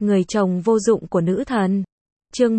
Người chồng vô dụng của nữ thần. Chương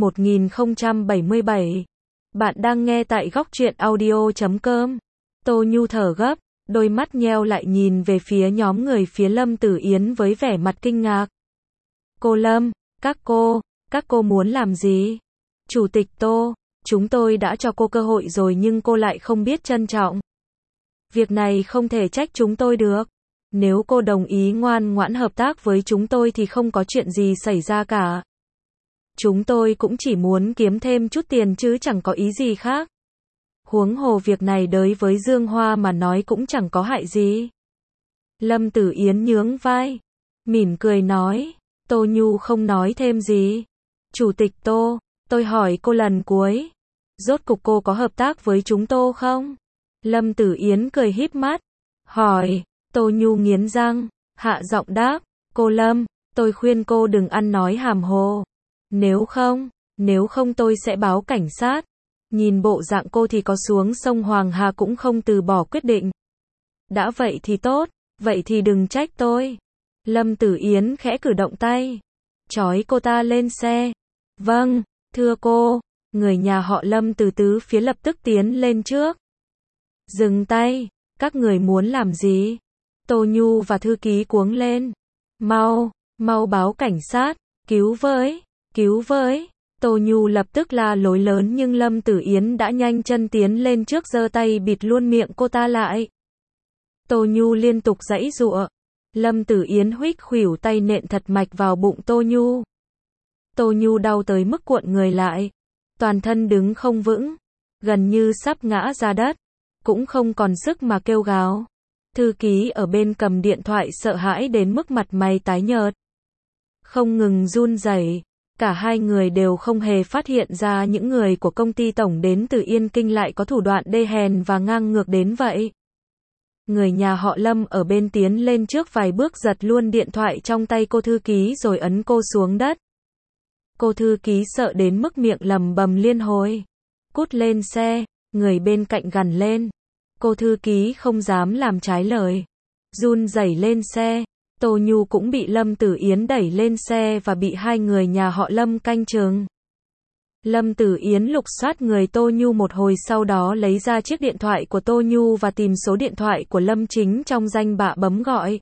1077. Bạn đang nghe tại góc truyện audio.com. Tô Nhu thở gấp, đôi mắt nheo lại nhìn về phía nhóm người phía Lâm Tử Yến với vẻ mặt kinh ngạc. Cô Lâm, các cô muốn làm gì? Chủ tịch Tô, chúng tôi đã cho cô cơ hội rồi nhưng cô lại không biết trân trọng. Việc này không thể trách chúng tôi được. Nếu cô đồng ý ngoan ngoãn hợp tác với chúng tôi thì không có chuyện gì xảy ra cả. Chúng tôi cũng chỉ muốn kiếm thêm chút tiền chứ chẳng có ý gì khác. Huống hồ việc này đối với Dương Hoa mà nói cũng chẳng có hại gì. Lâm Tử Yến nhướng vai, mỉm cười nói. Tô Nhu không nói thêm gì. Chủ tịch Tô, tôi hỏi cô lần cuối. Rốt cục cô có hợp tác với chúng tôi không? Lâm Tử Yến cười híp mắt, hỏi. Tô Nhu nghiến răng, hạ giọng đáp. Cô Lâm, tôi khuyên cô đừng ăn nói hàm hồ. Nếu không tôi sẽ báo cảnh sát. Nhìn bộ dạng cô thì có xuống sông Hoàng Hà cũng không từ bỏ quyết định. Đã vậy thì tốt, vậy thì đừng trách tôi. Lâm Tử Yến khẽ cử động tay, trói cô ta lên xe. Vâng, thưa cô. Người nhà họ Lâm từ tứ phía lập tức tiến lên trước. Dừng tay, các người muốn làm gì? Tô Nhu và thư ký cuống lên. Mau báo cảnh sát, cứu với. Tô Nhu lập tức la lối lớn nhưng Lâm Tử Yến đã nhanh chân tiến lên trước giơ tay bịt luôn miệng cô ta lại. Tô Nhu liên tục giãy giụa. Lâm Tử Yến huých khuỷu tay nện thật mạch vào bụng Tô Nhu. Tô Nhu đau tới mức cuộn người lại, toàn thân đứng không vững, gần như sắp ngã ra đất, cũng không còn sức mà kêu gào. Thư ký ở bên cầm điện thoại sợ hãi đến mức mặt mày tái nhợt, không ngừng run rẩy. Cả hai người đều không hề phát hiện ra những người của công ty tổng đến từ Yên Kinh lại có thủ đoạn đê hèn và ngang ngược đến vậy. Người nhà họ Lâm ở bên tiến lên trước vài bước giật luôn điện thoại trong tay cô thư ký rồi ấn cô xuống đất. Cô thư ký sợ đến mức miệng lầm bầm liên hồi. Cút lên xe, người bên cạnh gằn lên. Cô thư ký không dám làm trái lời, run rẩy lên xe. Tô Nhu cũng bị Lâm Tử Yến đẩy lên xe và bị hai người nhà họ Lâm canh chừng. Lâm Tử Yến lục soát người Tô Nhu một hồi sau đó lấy ra chiếc điện thoại của Tô Nhu và tìm số điện thoại của Lâm Chính trong danh bạ bấm gọi.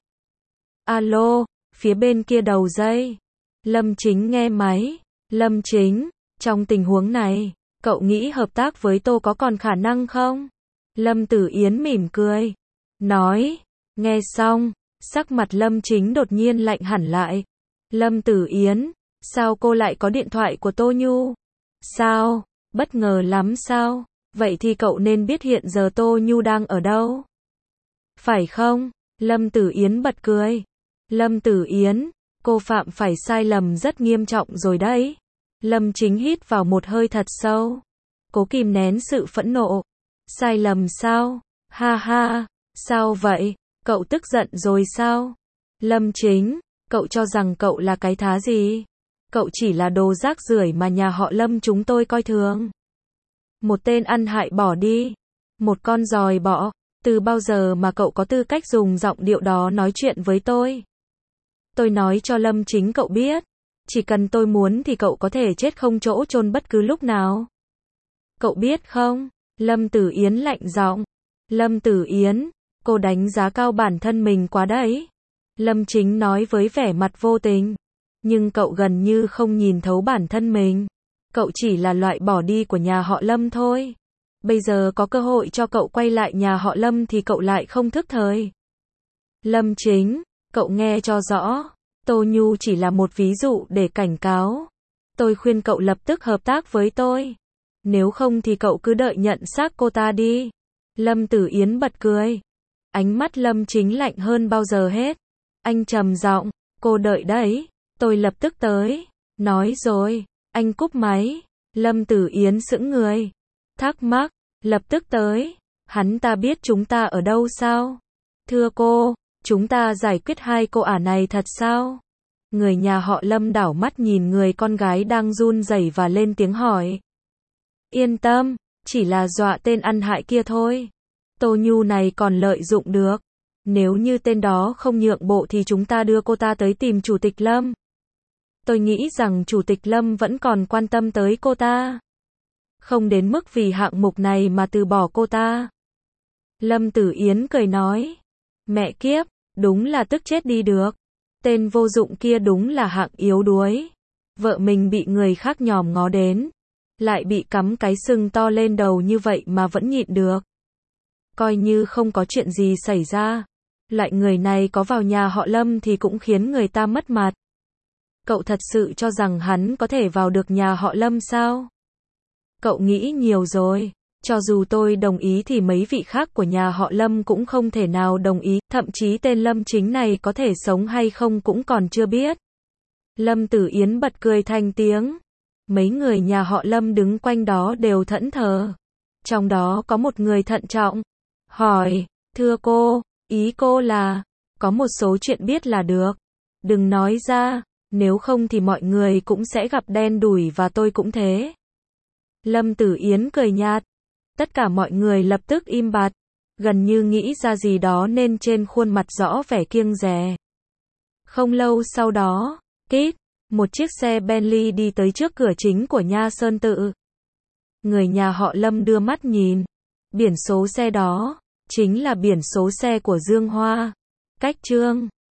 Alo, phía bên kia đầu dây. Lâm Chính nghe máy. Lâm Chính, trong tình huống này, cậu nghĩ hợp tác với Tô có còn khả năng không? Lâm Tử Yến mỉm cười, nói. Nghe xong, sắc mặt Lâm Chính đột nhiên lạnh hẳn lại. Lâm Tử Yến, sao cô lại có điện thoại của Tô Nhu? Sao? Bất ngờ lắm sao? Vậy thì cậu nên biết hiện giờ Tô Nhu đang ở đâu. Phải không? Lâm Tử Yến bật cười. Lâm Tử Yến, cô phạm phải sai lầm rất nghiêm trọng rồi đấy. Lâm Chính hít vào một hơi thật sâu, cố kìm nén sự phẫn nộ. Sai lầm sao? Ha ha, sao vậy? Cậu tức giận rồi sao? Lâm Chính, cậu cho rằng cậu là cái thá gì? Cậu chỉ là đồ rác rưởi mà nhà họ Lâm chúng tôi coi thường. Một tên ăn hại bỏ đi. Một con giòi bọ. Từ bao giờ mà cậu có tư cách dùng giọng điệu đó nói chuyện với tôi? Tôi nói cho Lâm Chính cậu biết. Chỉ cần tôi muốn thì cậu có thể chết không chỗ chôn bất cứ lúc nào. Cậu biết không? Lâm Tử Yến lạnh giọng. Lâm Tử Yến, cô đánh giá cao bản thân mình quá đấy. Lâm Chính nói với vẻ mặt vô tình. Nhưng cậu gần như không nhìn thấu bản thân mình. Cậu chỉ là loại bỏ đi của nhà họ Lâm thôi. Bây giờ có cơ hội cho cậu quay lại nhà họ Lâm thì cậu lại không thức thời. Lâm Chính, cậu nghe cho rõ. Tô Nhu chỉ là một ví dụ để cảnh cáo. Tôi khuyên cậu lập tức hợp tác với tôi. Nếu không thì cậu cứ đợi nhận xác cô ta đi. Lâm Tử Yến bật cười. Ánh mắt Lâm Chính lạnh hơn bao giờ hết. Anh trầm giọng, cô đợi đấy. Tôi lập tức tới. Nói rồi, anh cúp máy. Lâm Tử Yến sững người. Thắc mắc, lập tức tới. Hắn ta biết chúng ta ở đâu sao? Thưa cô, chúng ta giải quyết hai cô ả này thật sao? Người nhà họ Lâm đảo mắt nhìn người con gái đang run rẩy và lên tiếng hỏi. Yên tâm, chỉ là dọa tên ăn hại kia thôi. Tô Nhu này còn lợi dụng được. Nếu như tên đó không nhượng bộ thì chúng ta đưa cô ta tới tìm Chủ tịch Lâm. Tôi nghĩ rằng Chủ tịch Lâm vẫn còn quan tâm tới cô ta. Không đến mức vì hạng mục này mà từ bỏ cô ta. Lâm Tử Yến cười nói. Mẹ kiếp, đúng là tức chết đi được. Tên vô dụng kia đúng là hạng yếu đuối. Vợ mình bị người khác nhòm ngó đến. Lại bị cắm cái sừng to lên đầu như vậy mà vẫn nhịn được. Coi như không có chuyện gì xảy ra. Loại người này có vào nhà họ Lâm thì cũng khiến người ta mất mặt. Cậu thật sự cho rằng hắn có thể vào được nhà họ Lâm sao? Cậu nghĩ nhiều rồi. Cho dù tôi đồng ý thì mấy vị khác của nhà họ Lâm cũng không thể nào đồng ý, thậm chí tên Lâm Chính này có thể sống hay không cũng còn chưa biết. Lâm Tử Yến bật cười thành tiếng. Mấy người nhà họ Lâm đứng quanh đó đều thẫn thờ. Trong đó có một người thận trọng. Hỏi, thưa cô, ý cô là, có một số chuyện biết là được. Đừng nói ra, nếu không thì mọi người cũng sẽ gặp đen đủi và tôi cũng thế. Lâm Tử Yến cười nhạt. Tất cả mọi người lập tức im bặt, gần như nghĩ ra gì đó nên trên khuôn mặt rõ vẻ kiêng dè. Không lâu sau đó, kít, một chiếc xe Bentley đi tới trước cửa chính của Nha Sơn Tự. Người nhà họ Lâm đưa mắt nhìn. Biển số xe đó, chính là biển số xe của Dương Hoa, Cách Trương.